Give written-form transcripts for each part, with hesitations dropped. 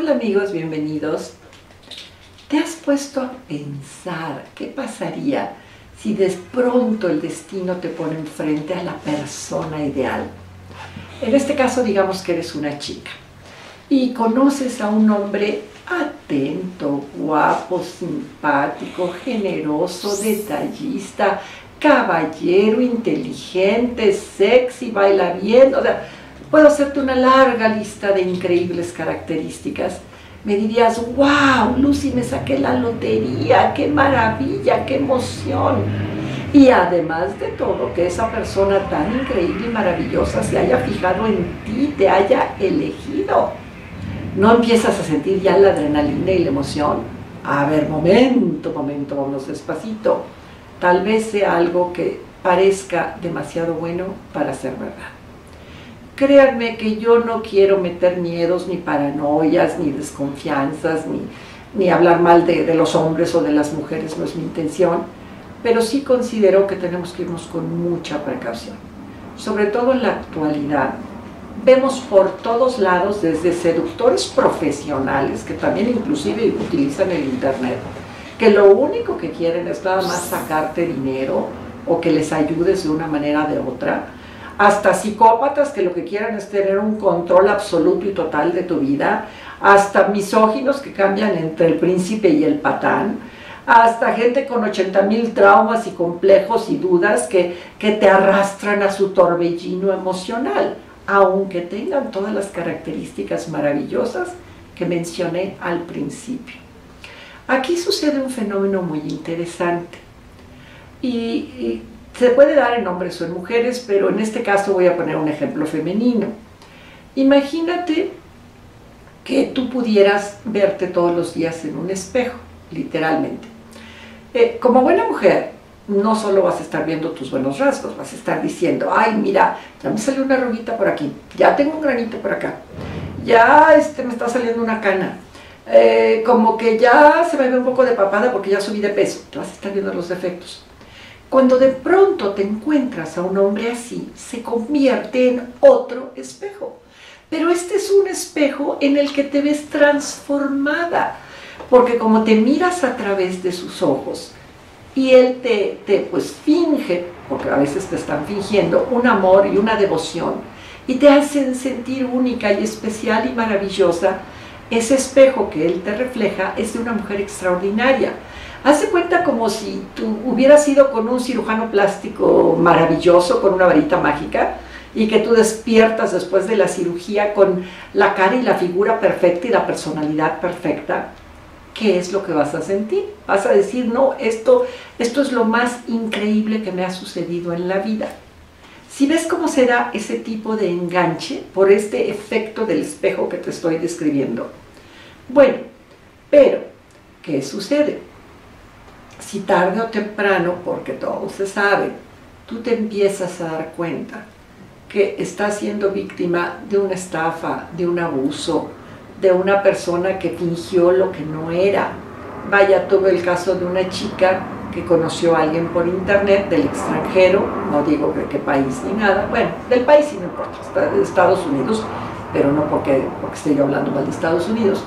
Hola amigos, bienvenidos. ¿Te has puesto a pensar qué pasaría si de pronto el destino te pone enfrente a la persona ideal? En este caso, digamos que eres una chica y conoces a un hombre atento, guapo, simpático, generoso, detallista, caballero, inteligente, sexy, baila bien. O sea, puedo hacerte una larga lista de increíbles características. Me dirías, wow, Lucy, me saqué la lotería, qué maravilla, qué emoción. Y además de todo, que esa persona tan increíble y maravillosa se haya fijado en ti, te haya elegido. ¿No empiezas a sentir ya la adrenalina y la emoción? A ver, momento, vámonos despacito. Tal vez sea algo que parezca demasiado bueno para ser verdad. Créanme que yo no quiero meter miedos, ni paranoias, ni desconfianzas, ni hablar mal de los hombres o de las mujeres, no es mi intención, pero sí considero que tenemos que irnos con mucha precaución. Sobre todo en la actualidad, vemos por todos lados, desde seductores profesionales, que también inclusive utilizan el internet, que lo único que quieren es nada más sacarte dinero o que les ayudes de una manera o de otra, hasta psicópatas que lo que quieren es tener un control absoluto y total de tu vida, hasta misóginos que cambian entre el príncipe y el patán, hasta gente con 80,000 traumas y complejos y dudas que te arrastran a su torbellino emocional, aunque tengan todas las características maravillosas que mencioné al principio. Aquí sucede un fenómeno muy interesante y se puede dar en hombres o en mujeres, pero en este caso voy a poner un ejemplo femenino. Imagínate que tú pudieras verte todos los días en un espejo, literalmente. Como buena mujer, no solo vas a estar viendo tus buenos rasgos, vas a estar diciendo, ay, mira, ya me salió una arruguita por aquí, ya tengo un granito por acá, ya me está saliendo una cana, como que ya se me ve un poco de papada porque ya subí de peso, te vas a estar viendo los defectos. Cuando de pronto te encuentras a un hombre así, se convierte en otro espejo. Pero este es un espejo en el que te ves transformada, porque como te miras a través de sus ojos, y él pues finge, porque a veces te están fingiendo, un amor y una devoción, y te hacen sentir única y especial y maravillosa, ese espejo que él te refleja es de una mujer extraordinaria. Hace cuenta como si tú hubieras ido con un cirujano plástico maravilloso, con una varita mágica, y que tú despiertas después de la cirugía con la cara y la figura perfecta y la personalidad perfecta. ¿Qué es lo que vas a sentir? Vas a decir, no, esto es lo más increíble que me ha sucedido en la vida. Si ves cómo se da ese tipo de enganche por este efecto del espejo que te estoy describiendo. Bueno, pero, ¿qué sucede? Si tarde o temprano, porque todo se sabe, tú te empiezas a dar cuenta que estás siendo víctima de una estafa, de un abuso, de una persona que fingió lo que no era. Vaya, tuve el caso de una chica que conoció a alguien por internet del extranjero, no digo de qué país ni nada, bueno, del país sí no importa, de Estados Unidos, pero no porque esté yo hablando mal de Estados Unidos.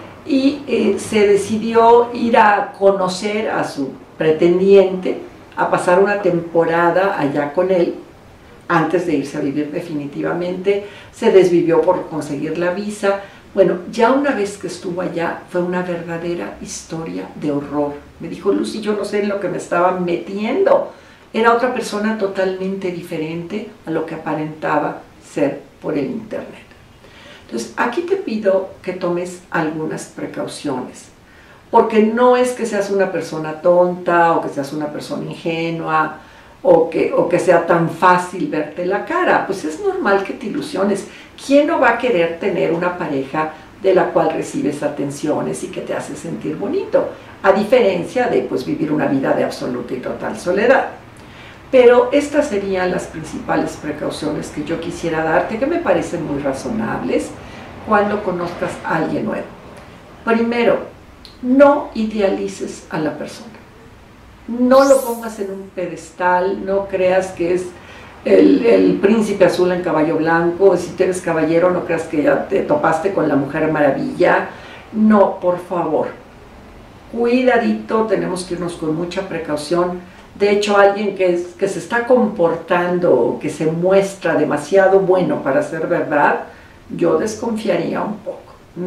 Y se decidió ir a conocer a su pretendiente, a pasar una temporada allá con él, antes de irse a vivir definitivamente. Se desvivió por conseguir la visa. Bueno, ya una vez que estuvo allá, fue una verdadera historia de horror. Me dijo, Lucy, yo no sé en lo que me estaba metiendo. Era otra persona totalmente diferente a lo que aparentaba ser por el internet. Entonces, aquí te pido que tomes algunas precauciones, porque no es que seas una persona tonta o que seas una persona ingenua o que sea tan fácil verte la cara. Pues es normal que te ilusiones. ¿Quién no va a querer tener una pareja de la cual recibes atenciones y que te hace sentir bonito? A diferencia de pues, vivir una vida de absoluta y total soledad. Pero estas serían las principales precauciones que yo quisiera darte, que me parecen muy razonables cuando conozcas a alguien nuevo. Primero, no idealices a la persona. No lo pongas en un pedestal, no creas que es el príncipe azul en caballo blanco. Si tú eres caballero, no creas que ya te topaste con la mujer maravilla. No, por favor, cuidadito, tenemos que irnos con mucha precaución. De hecho, alguien que se está comportando, que se muestra demasiado bueno para ser verdad, yo desconfiaría un poco.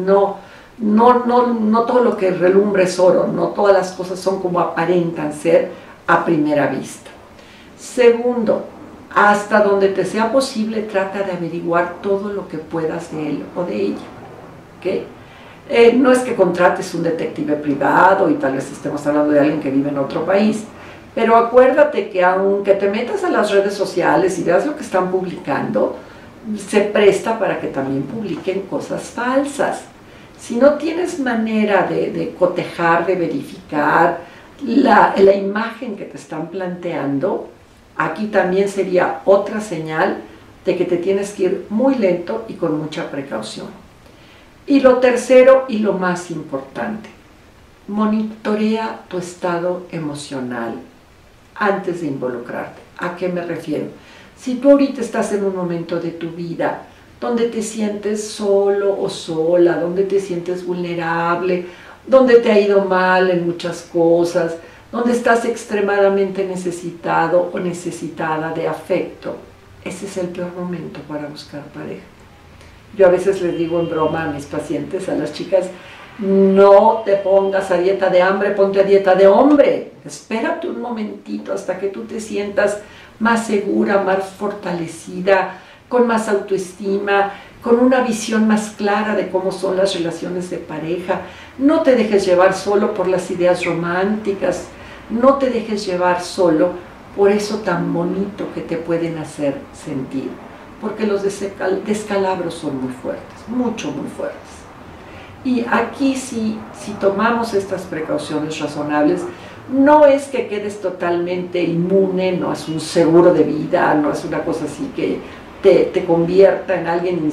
No todo lo que relumbra es oro, no todas las cosas son como aparentan ser a primera vista. Segundo, hasta donde te sea posible, trata de averiguar todo lo que puedas de él o de ella. ¿Okay? No es que contrates un detective privado y tal vez estemos hablando de alguien que vive en otro país, pero acuérdate que aunque te metas a las redes sociales y veas lo que están publicando, se presta para que también publiquen cosas falsas. Si no tienes manera de cotejar, de verificar la imagen que te están planteando, aquí también sería otra señal de que te tienes que ir muy lento y con mucha precaución. Y lo tercero y lo más importante, monitorea tu estado emocional antes de involucrarte. ¿A qué me refiero? Si tú ahorita estás en un momento de tu vida donde te sientes solo o sola, donde te sientes vulnerable, donde te ha ido mal en muchas cosas, donde estás extremadamente necesitado o necesitada de afecto, ese es el peor momento para buscar pareja. Yo a veces les digo en broma a mis pacientes, a las chicas, no te pongas a dieta de hambre, ponte a dieta de hombre. Espérate un momentito hasta que tú te sientas más segura, más fortalecida, con más autoestima, con una visión más clara de cómo son las relaciones de pareja. No te dejes llevar solo por las ideas románticas, no te dejes llevar solo por eso tan bonito que te pueden hacer sentir, porque los descalabros son muy fuertes, muy fuertes. Y aquí si tomamos estas precauciones razonables, no es que quedes totalmente inmune, no es un seguro de vida, no es una cosa así que te convierta en alguien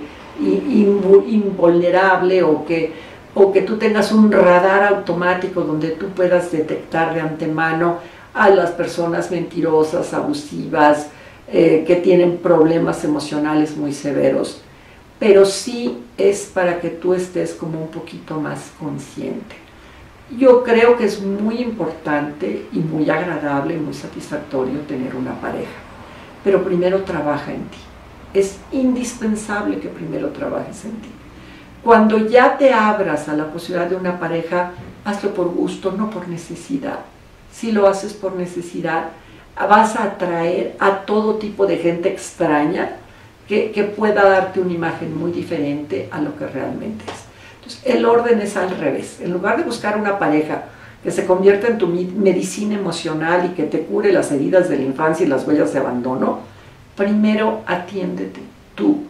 invulnerable o que tú tengas un radar automático donde tú puedas detectar de antemano a las personas mentirosas, abusivas, que tienen problemas emocionales muy severos, pero sí es para que tú estés como un poquito más consciente. Yo creo que es muy importante y muy agradable y muy satisfactorio tener una pareja, pero primero trabaja en ti. Es indispensable que primero trabajes en ti. Cuando ya te abras a la posibilidad de una pareja, hazlo por gusto, no por necesidad. Si lo haces por necesidad, vas a atraer a todo tipo de gente extraña que pueda darte una imagen muy diferente a lo que realmente es. Entonces, el orden es al revés. En lugar de buscar una pareja que se convierta en tu medicina emocional y que te cure las heridas de la infancia y las huellas de abandono, primero atiéndete tú.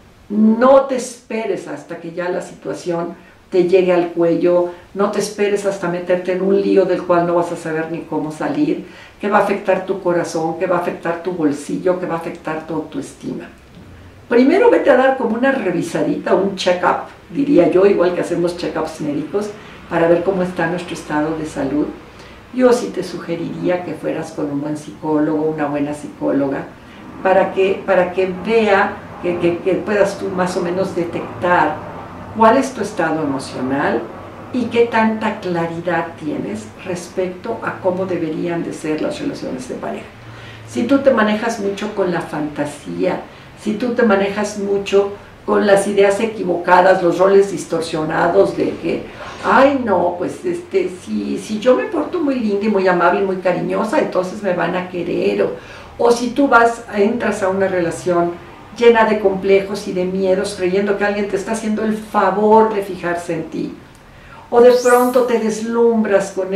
No te esperes hasta que ya la situación te llegue al cuello, no te esperes hasta meterte en un lío del cual no vas a saber ni cómo salir, que va a afectar tu corazón, que va a afectar tu bolsillo, que va a afectar tu autoestima. Primero vete a dar como una revisadita, un check-up, diría yo, igual que hacemos check-ups médicos, para ver cómo está nuestro estado de salud. Yo sí te sugeriría que fueras con un buen psicólogo, una buena psicóloga, para que vea, que puedas tú más o menos detectar cuál es tu estado emocional y qué tanta claridad tienes respecto a cómo deberían de ser las relaciones de pareja. Si tú te manejas mucho con la fantasía, si tú te manejas mucho con las ideas equivocadas, los roles distorsionados de que, ay no, pues si yo me porto muy linda y muy amable y muy cariñosa, entonces me van a querer, o si tú entras a una relación llena de complejos y de miedos, creyendo que alguien te está haciendo el favor de fijarse en ti, o de pronto te deslumbras con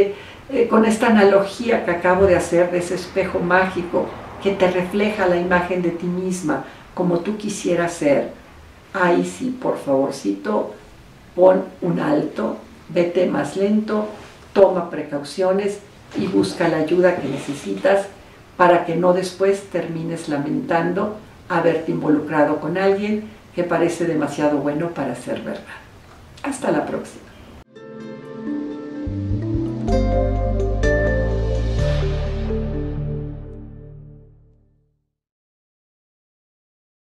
esta analogía que acabo de hacer de ese espejo mágico que te refleja la imagen de ti misma como tú quisieras ser, ahí sí, por favorcito, pon un alto, vete más lento, toma precauciones y busca la ayuda que necesitas para que no después termines lamentando haberte involucrado con alguien que parece demasiado bueno para ser verdad. Hasta la próxima.